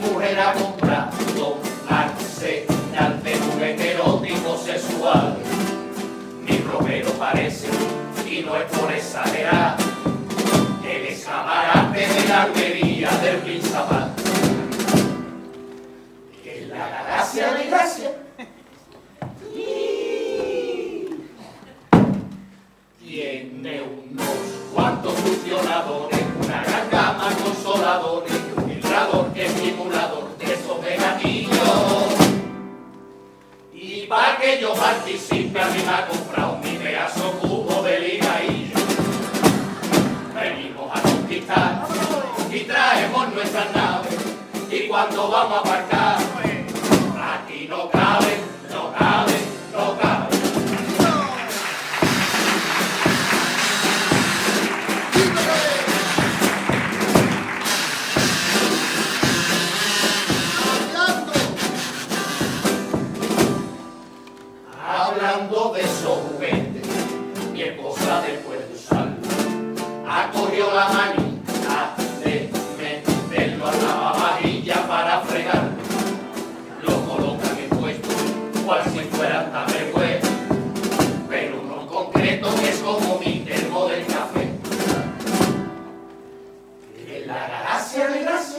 mujer ha comprado arsenal de juguete erótico sexual. Mi Romero parece, y no es por exagerar, el escaparate de la armería del Pinzapal. En la galaxia de gracia tiene unos cuantos funcionadores, una gran gama consoladores y un vibrador estimulador de esos gatillos. Y para que yo participe a mí me ha comprado mi pedazo cubo de ligaillo. Venimos a conquistar y traemos nuestras naves, y cuando vamos a aparcar aquí no cabe, no cabe, no cabe. Hablando de esos juguetes, mi esposa después de usarlo acogió la manita de meterlo a la lavavajilla para fregarlo. Lo colocan en puesto, cual si fueran Tupperware, pero uno en concreto que es como mi termo del café. En la galaxia de gracia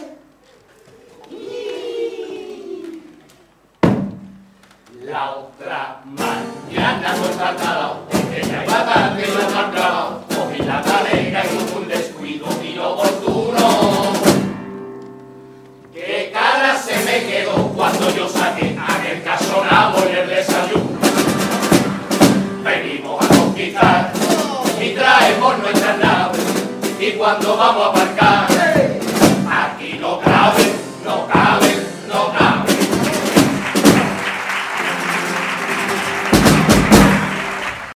la otra mañana no está calado, porque ya iba tarde y lo han clavado. Cogí la galera y con un descuido inoportuno. Qué cara se me quedó cuando yo saqué aquel casonabo en el desayuno. Venimos a conquistar y traemos nuestras naves, y cuando vamos a aparcar